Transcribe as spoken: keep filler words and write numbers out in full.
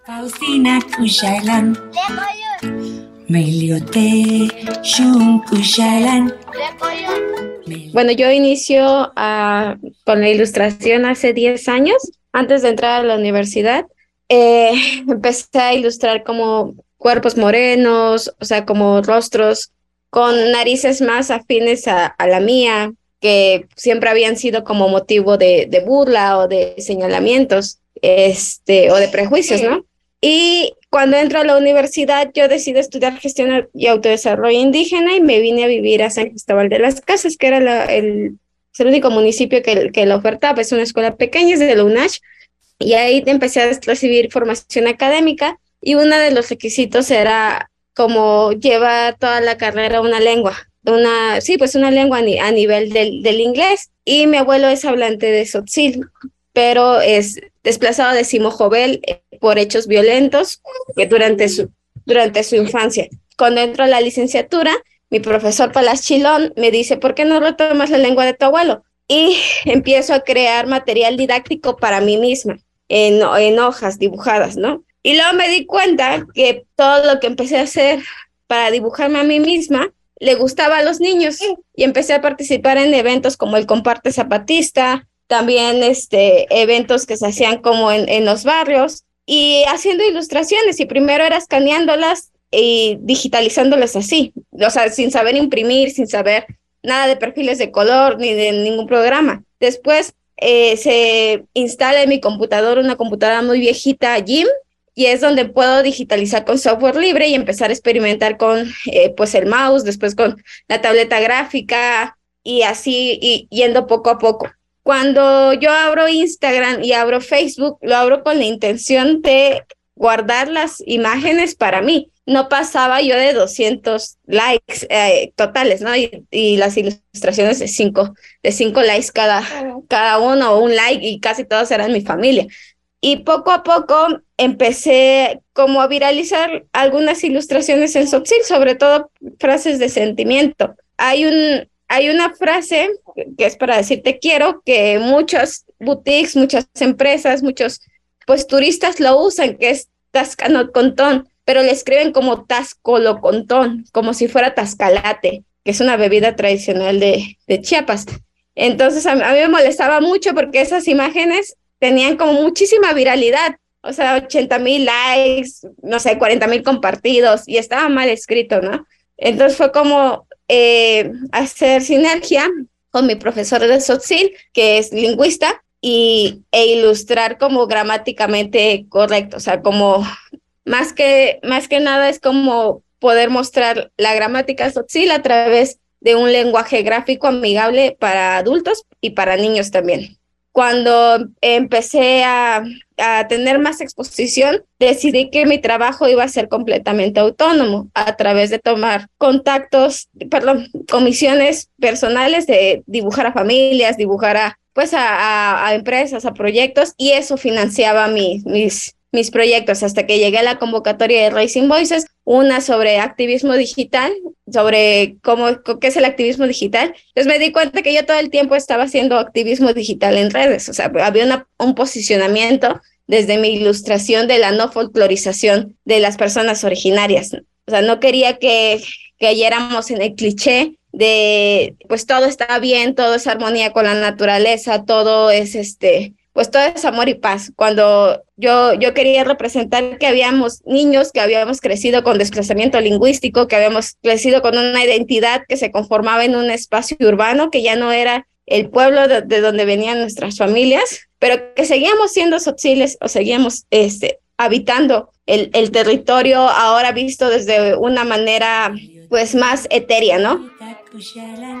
Faustina Kushalan, Meliote Shun Kushalan. Bueno, yo inicio ah, con la ilustración hace diez años, antes de entrar a la universidad. Eh, empecé a ilustrar como cuerpos morenos, o sea, como rostros con narices más afines a, a la mía, que siempre habían sido como motivo de, de burla o de señalamientos, este, o de prejuicios, ¿no? Y cuando entro a la universidad, yo decido estudiar gestión y autodesarrollo indígena y me vine a vivir a San Cristóbal de las Casas, que era la, el, es el único municipio que, que la ofertaba. Es una escuela pequeña, es de la UNACH, y ahí empecé a recibir formación académica y uno de los requisitos era como llevar toda la carrera una lengua, una, sí, pues una lengua a, ni, a nivel del, del inglés. Y mi abuelo es hablante de Tzotzil, pero es desplazado de Simojovel eh, por hechos violentos que durante su, durante su infancia. Cuando entro a la licenciatura, mi profesor Palas Chilón me dice, ¿por qué no retomas la lengua de tu abuelo? Y empiezo a crear material didáctico para mí misma, en, en hojas dibujadas, ¿no? Y luego me di cuenta que todo lo que empecé a hacer para dibujarme a mí misma le gustaba a los niños y empecé a participar en eventos como el Comparte Zapatista, también este, eventos que se hacían como en, en los barrios y haciendo ilustraciones, y primero era escaneándolas y digitalizándolas así, o sea, sin saber imprimir, sin saber nada de perfiles de color ni de ningún programa. Después eh, se instala en mi computadora una computadora muy viejita, Jim, y es donde puedo digitalizar con software libre y empezar a experimentar con eh, pues el mouse, después con la tableta gráfica y así y, yendo poco a poco. Cuando yo abro Instagram y abro Facebook, lo abro con la intención de guardar las imágenes para mí. No pasaba yo de doscientos likes eh, totales, ¿no? Y, y las ilustraciones de cinco, de cinco likes cada, cada uno, o un like, y casi todos eran mi familia. Y poco a poco empecé como a viralizar algunas ilustraciones en Tzotzil, sobre todo frases de sentimiento. Hay un... Hay una frase que es para decir te quiero, que muchas boutiques, muchas empresas, muchos pues turistas lo usan, que es Tascanocontón, pero le escriben como Tascolocontón, como si fuera Tascalate, que es una bebida tradicional de, de Chiapas. Entonces a mí, a mí me molestaba mucho porque esas imágenes tenían como muchísima viralidad, o sea, ochenta mil likes, no sé, cuarenta mil compartidos, y estaba mal escrito, ¿no? Entonces fue como Eh, hacer sinergia con mi profesor de Tzotzil, que es lingüista, y, e ilustrar como gramáticamente correcto, o sea, como más que, más que nada es como poder mostrar la gramática Tzotzil a través de un lenguaje gráfico amigable para adultos y para niños también. Cuando empecé a, a tener más exposición, decidí que mi trabajo iba a ser completamente autónomo a través de tomar contactos, perdón, comisiones personales de dibujar a familias, dibujar a, pues a, a, a empresas, a proyectos, y eso financiaba mi, mis, mis proyectos hasta que llegué a la convocatoria de Raising Voices, una sobre activismo digital, sobre cómo, qué es el activismo digital. Entonces me di cuenta que yo todo el tiempo estaba haciendo activismo digital en redes, o sea, había una, un posicionamiento desde mi ilustración de la no folclorización de las personas originarias. O sea, no quería que cayéramos en el cliché de, pues todo está bien, todo es armonía con la naturaleza, todo es este... pues todo es amor y paz. Cuando yo, yo quería representar que habíamos niños que habíamos crecido con desplazamiento lingüístico, que habíamos crecido con una identidad que se conformaba en un espacio urbano, que ya no era el pueblo de, de donde venían nuestras familias, pero que seguíamos siendo tzotziles, o seguíamos este, habitando el, el territorio, ahora visto desde una manera pues más etérea, ¿no?